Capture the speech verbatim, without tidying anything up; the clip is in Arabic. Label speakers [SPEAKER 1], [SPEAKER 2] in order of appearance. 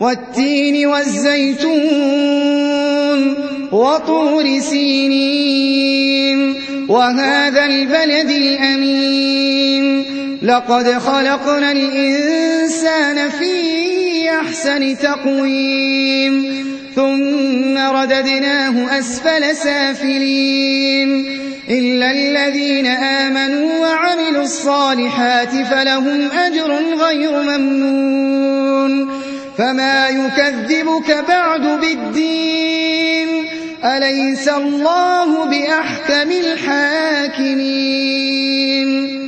[SPEAKER 1] والتين والزيتون وطور سينين وهذا البلد الأمين لقد خلقنا الإنسان في أحسن تقويم ثم رددناه أسفل سافلين إلا الذين آمنوا وعملوا الصالحات فلهم أجر غير ممنون فما يكذبك بعد بالدين أليس الله بأحكم الحاكمين